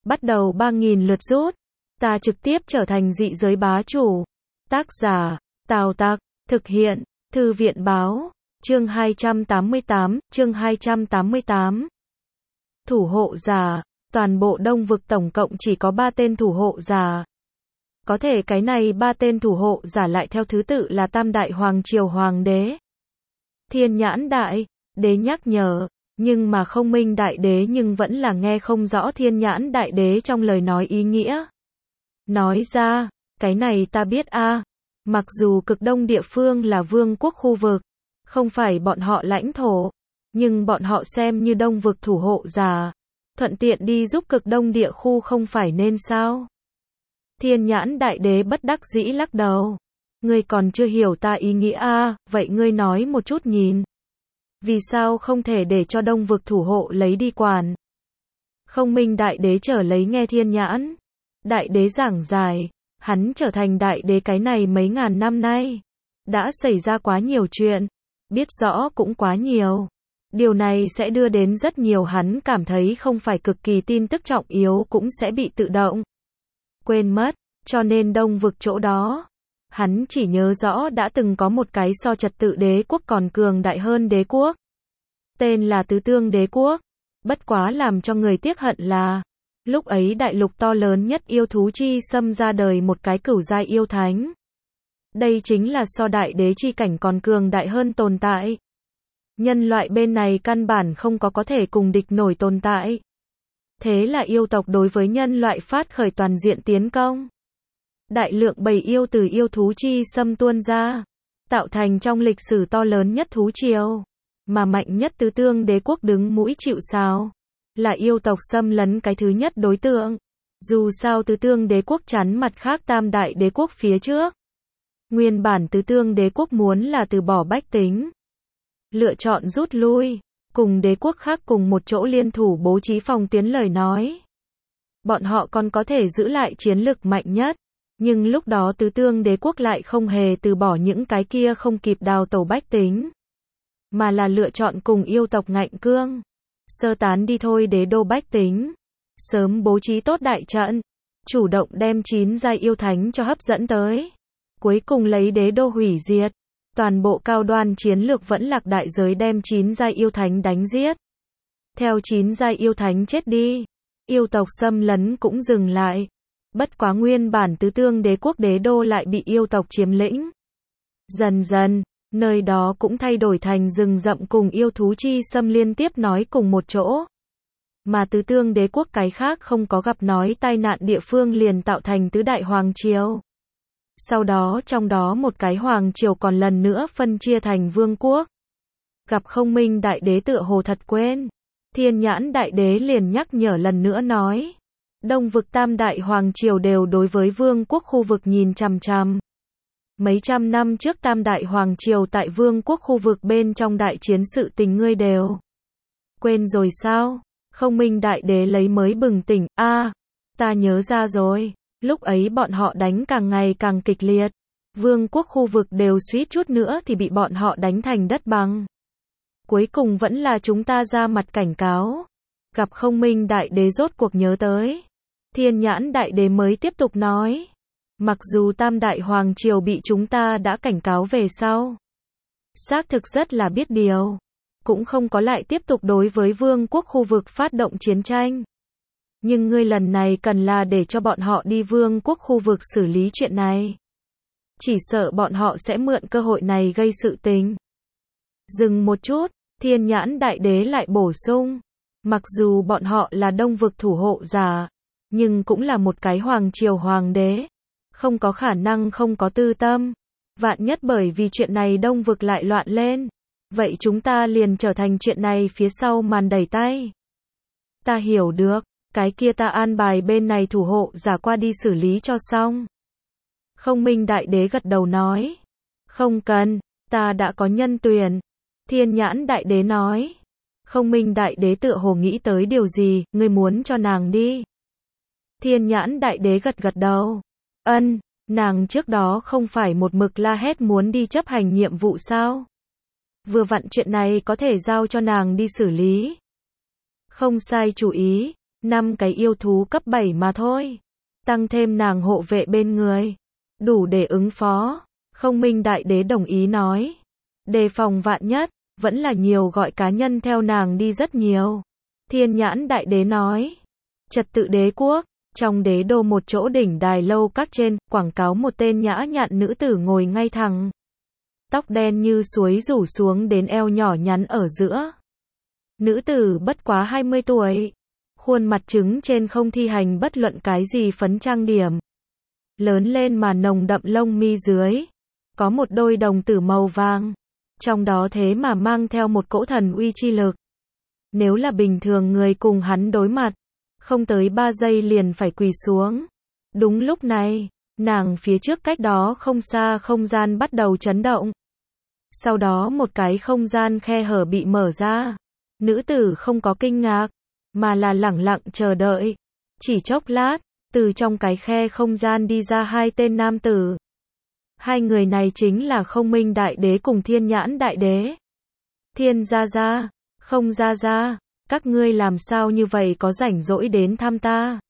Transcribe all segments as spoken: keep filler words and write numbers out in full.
bắt đầu ba nghìn lượt rút. Ta trực tiếp trở thành dị giới bá chủ. Tác giả, Tào Tặc, thực hiện, Thư viện báo, chương hai trăm tám mươi tám, chương hai trăm tám mươi tám. Thủ hộ giả, toàn bộ Đông vực tổng cộng chỉ có ba tên thủ hộ giả. Có thể cái này ba tên thủ hộ giả lại theo thứ tự là Tam Đại Hoàng Triều Hoàng đế, Thiên Nhãn Đại Đế nhắc nhở, nhưng mà Không Minh Đại Đế nhưng vẫn là nghe không rõ Thiên Nhãn Đại Đế trong lời nói ý nghĩa. Nói ra, cái này ta biết a, mặc dù cực đông địa phương là vương quốc khu vực, không phải bọn họ lãnh thổ, nhưng bọn họ xem như đông vực thủ hộ giả, thuận tiện đi giúp cực đông địa khu không phải nên sao? Thiên Nhãn Đại Đế bất đắc dĩ lắc đầu. Ngươi còn chưa hiểu ta ý nghĩa a, vậy ngươi nói một chút nhìn. Vì sao không thể để cho đông vực thủ hộ lấy đi quản? Không Minh Đại Đế trở lấy nghe Thiên Nhãn Đại Đế giảng giải, hắn trở thành đại đế cái này mấy ngàn năm nay, đã xảy ra quá nhiều chuyện, biết rõ cũng quá nhiều. Điều này sẽ đưa đến rất nhiều hắn cảm thấy không phải cực kỳ tin tức trọng yếu cũng sẽ bị tự động quên mất, cho nên đông vực chỗ đó, hắn chỉ nhớ rõ đã từng có một cái so trật tự đế quốc còn cường đại hơn đế quốc. Tên là Tứ Tương Đế Quốc. Bất quá làm cho người tiếc hận là, lúc ấy đại lục to lớn nhất yêu thú chi xâm ra đời một cái cửu giai yêu thánh. Đây chính là so đại đế chi cảnh còn cường đại hơn tồn tại. Nhân loại bên này căn bản không có có thể cùng địch nổi tồn tại. Thế là yêu tộc đối với nhân loại phát khởi toàn diện tiến công. Đại lượng bầy yêu từ yêu thú chi xâm tuôn ra, tạo thành trong lịch sử to lớn nhất thú triều, mà mạnh nhất Tứ Tương Đế Quốc đứng mũi chịu sào, là yêu tộc xâm lấn cái thứ nhất đối tượng. Dù sao Tứ Tương Đế Quốc chắn mặt khác Tam Đại Đế Quốc phía trước. Nguyên bản Tứ Tương Đế Quốc muốn là từ bỏ bách tính, lựa chọn rút lui, cùng đế quốc khác cùng một chỗ liên thủ bố trí phòng tuyến lời nói. Bọn họ còn có thể giữ lại chiến lực mạnh nhất, nhưng lúc đó Tứ Tương Đế Quốc lại không hề từ bỏ những cái kia không kịp đào tẩu bách tính, mà là lựa chọn cùng yêu tộc ngạnh cương, sơ tán đi thôi đế đô bách tính, sớm bố trí tốt đại trận, chủ động đem chín giai yêu thánh cho hấp dẫn tới, cuối cùng lấy đế đô hủy diệt. Toàn bộ cao đoan chiến lược vẫn lạc đại giới đem chín giai yêu thánh đánh giết. Theo chín giai yêu thánh chết đi, yêu tộc xâm lấn cũng dừng lại. Bất quá nguyên bản Tứ Tương Đế Quốc đế đô lại bị yêu tộc chiếm lĩnh. Dần dần, nơi đó cũng thay đổi thành rừng rậm cùng yêu thú chi xâm liên tiếp nói cùng một chỗ. Mà Tứ Tương Đế Quốc cái khác không có gặp nói tai nạn địa phương liền tạo thành Tứ Đại Hoàng Triều. Sau đó trong đó một cái hoàng triều còn lần nữa phân chia thành vương quốc. Gặp Không Minh Đại Đế tựa hồ thật quên, Thiên Nhãn Đại Đế liền nhắc nhở lần nữa nói. Đông vực Tam Đại Hoàng Triều đều đối với vương quốc khu vực nhìn chằm chằm. Mấy trăm năm trước Tam Đại Hoàng Triều tại vương quốc khu vực bên trong đại chiến sự tình ngươi đều quên rồi sao? Không Minh Đại Đế lấy mới bừng tỉnh, a, à, ta nhớ ra rồi. Lúc ấy bọn họ đánh càng ngày càng kịch liệt, vương quốc khu vực đều suýt chút nữa thì bị bọn họ đánh thành đất bằng. Cuối cùng vẫn là chúng ta ra mặt cảnh cáo. Gặp Không Minh Đại Đế rốt cuộc nhớ tới, Thiên Nhãn Đại Đế mới tiếp tục nói. Mặc dù Tam Đại Hoàng Triều bị chúng ta đã cảnh cáo về sau, xác thực rất là biết điều, cũng không có lại tiếp tục đối với vương quốc khu vực phát động chiến tranh. Nhưng ngươi lần này cần là để cho bọn họ đi vương quốc khu vực xử lý chuyện này. Chỉ sợ bọn họ sẽ mượn cơ hội này gây sự tình. Dừng một chút, Thiên Nhãn Đại Đế lại bổ sung. Mặc dù bọn họ là đông vực thủ hộ giả, nhưng cũng là một cái hoàng triều hoàng đế. Không có khả năng không có tư tâm. Vạn nhất bởi vì chuyện này đông vực lại loạn lên. Vậy chúng ta liền trở thành chuyện này phía sau màn đẩy tay. Ta hiểu được. Cái kia ta an bài bên này thủ hộ giả qua đi xử lý cho xong. Không Minh Đại Đế gật đầu nói. Không cần, ta đã có nhân tuyển. Thiên Nhãn Đại Đế nói. Không Minh Đại Đế tựa hồ nghĩ tới điều gì, ngươi muốn cho nàng đi. Thiên Nhãn Đại Đế gật gật đầu. Ân, nàng trước đó không phải một mực la hét muốn đi chấp hành nhiệm vụ sao? Vừa vặn chuyện này có thể giao cho nàng đi xử lý. Không sai chủ ý. năm cái yêu thú cấp bảy mà thôi. Tăng thêm nàng hộ vệ bên người. Đủ để ứng phó. Không Minh Đại Đế đồng ý nói. Đề phòng vạn nhất, vẫn là nhiều gọi cá nhân theo nàng đi rất nhiều. Thiên Nhãn Đại Đế nói. Trật tự đế quốc, trong đế đô một chỗ đỉnh đài lâu các trên, quảng cáo một tên nhã nhặn nữ tử ngồi ngay thẳng. Tóc đen như suối rủ xuống đến eo nhỏ nhắn ở giữa. Nữ tử bất quá hai mươi tuổi. Khuôn mặt trứng trên không thi hành bất luận cái gì phấn trang điểm. Lớn lên mà nồng đậm lông mi dưới. Có một đôi đồng tử màu vàng. Trong đó thế mà mang theo một cỗ thần uy chi lực. Nếu là bình thường người cùng hắn đối mặt, không tới ba giây liền phải quỳ xuống. Đúng lúc này, nàng phía trước cách đó không xa không gian bắt đầu chấn động. Sau đó một cái không gian khe hở bị mở ra. Nữ tử không có kinh ngạc, mà là lẳng lặng chờ đợi. Chỉ chốc lát, từ trong cái khe không gian đi ra hai tên nam tử. Hai người này chính là Không Minh Đại Đế cùng Thiên Nhãn Đại Đế. Thiên gia gia, Không gia gia, các ngươi làm sao như vậy có rảnh rỗi đến thăm ta?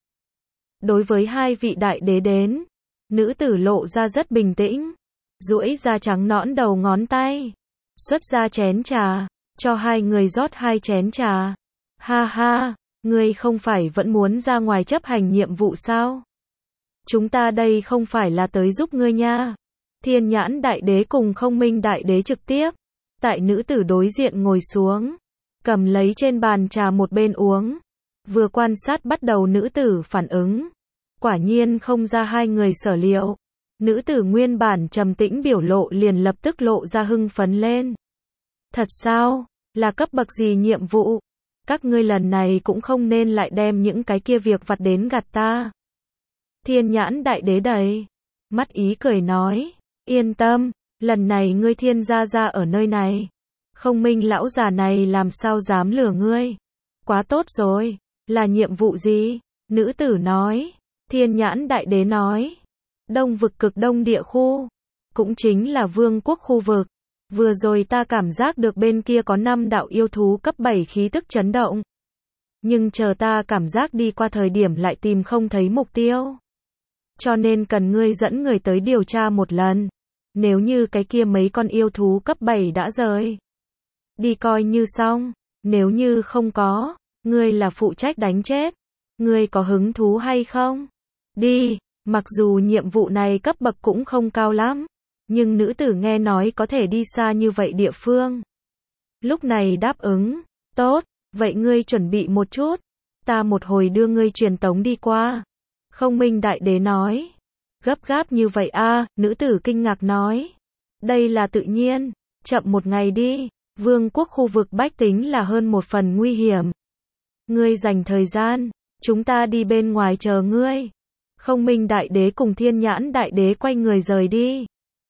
Đối với hai vị đại đế đến, nữ tử lộ ra rất bình tĩnh, duỗi ra trắng nõn đầu ngón tay, xuất ra chén trà, cho hai người rót hai chén trà. Ha ha, ngươi không phải vẫn muốn ra ngoài chấp hành nhiệm vụ sao? Chúng ta đây không phải là tới giúp ngươi nha. Thiên Nhãn Đại Đế cùng Không Minh Đại Đế trực tiếp tại nữ tử đối diện ngồi xuống, cầm lấy trên bàn trà một bên uống, vừa quan sát bắt đầu nữ tử phản ứng. Quả nhiên không ra hai người sở liệu. Nữ tử nguyên bản trầm tĩnh biểu lộ liền lập tức lộ ra hưng phấn lên. Thật sao? Là cấp bậc gì nhiệm vụ? Các ngươi lần này cũng không nên lại đem những cái kia việc vặt đến gạt ta. Thiên Nhãn Đại Đế đầy mắt ý cười nói, yên tâm, lần này ngươi Thiên gia gia ở nơi này. Không Minh lão già này làm sao dám lừa ngươi. Quá tốt rồi, là nhiệm vụ gì? Nữ tử nói. Thiên Nhãn Đại Đế nói. Đông vực cực đông địa khu. Cũng chính là vương quốc khu vực. Vừa rồi ta cảm giác được bên kia có năm đạo yêu thú cấp bảy khí tức chấn động. Nhưng chờ ta cảm giác đi qua thời điểm lại tìm không thấy mục tiêu. Cho nên cần ngươi dẫn người tới điều tra một lần. Nếu như cái kia mấy con yêu thú cấp bảy đã rời đi coi như xong, nếu như không có, ngươi là phụ trách đánh chết. Ngươi có hứng thú hay không? Đi, mặc dù nhiệm vụ này cấp bậc cũng không cao lắm, nhưng nữ tử nghe nói có thể đi xa như vậy địa phương. Lúc này đáp ứng, tốt, vậy ngươi chuẩn bị một chút, ta một hồi đưa ngươi truyền tống đi qua. Không Minh Đại Đế nói, gấp gáp như vậy a? À, nữ tử kinh ngạc nói, đây là tự nhiên, chậm một ngày đi. Vương quốc khu vực bách tính là hơn một phần nguy hiểm. Ngươi dành thời gian, chúng ta đi bên ngoài chờ ngươi. Không Minh Đại Đế cùng Thiên Nhãn Đại Đế quay người rời đi.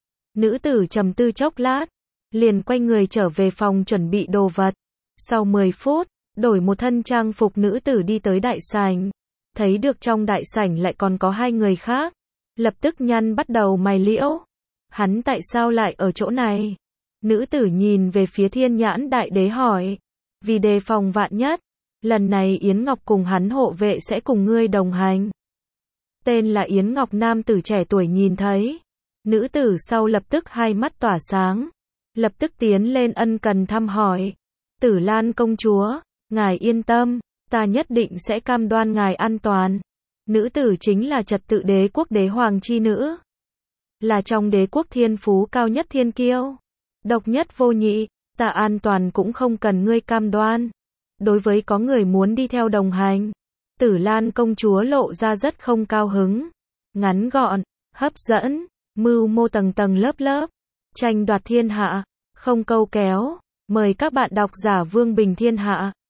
Nữ tử trầm tư chốc lát, liền quay người trở về phòng chuẩn bị đồ vật. Sau mười phút, đổi một thân trang phục nữ tử đi tới đại sảnh. Thấy được trong đại sảnh lại còn có hai người khác. Lập tức nhăn bắt đầu mày liễu. Hắn tại sao lại ở chỗ này? Nữ tử nhìn về phía Thiên Nhãn Đại Đế hỏi. Vì đề phòng vạn nhất, lần này Yến Ngọc cùng hắn hộ vệ sẽ cùng ngươi đồng hành. Tên là Yến Ngọc nam tử trẻ tuổi nhìn thấy. Nữ tử sau lập tức hai mắt tỏa sáng. Lập tức tiến lên ân cần thăm hỏi. Tử Lan công chúa, ngài yên tâm, ta nhất định sẽ cam đoan ngài an toàn. Nữ tử chính là trật tự đế quốc đế hoàng chi nữ. Là trong đế quốc thiên phú cao nhất thiên kiêu. Độc nhất vô nhị, ta an toàn cũng không cần ngươi cam đoan. Đối với có người muốn đi theo đồng hành, Tử Lan công chúa lộ ra rất không cao hứng. Ngắn gọn, hấp dẫn, mưu mô tầng tầng lớp lớp, tranh đoạt thiên hạ, không câu kéo. Mời các bạn đọc giả Vương Bình Thiên Hạ.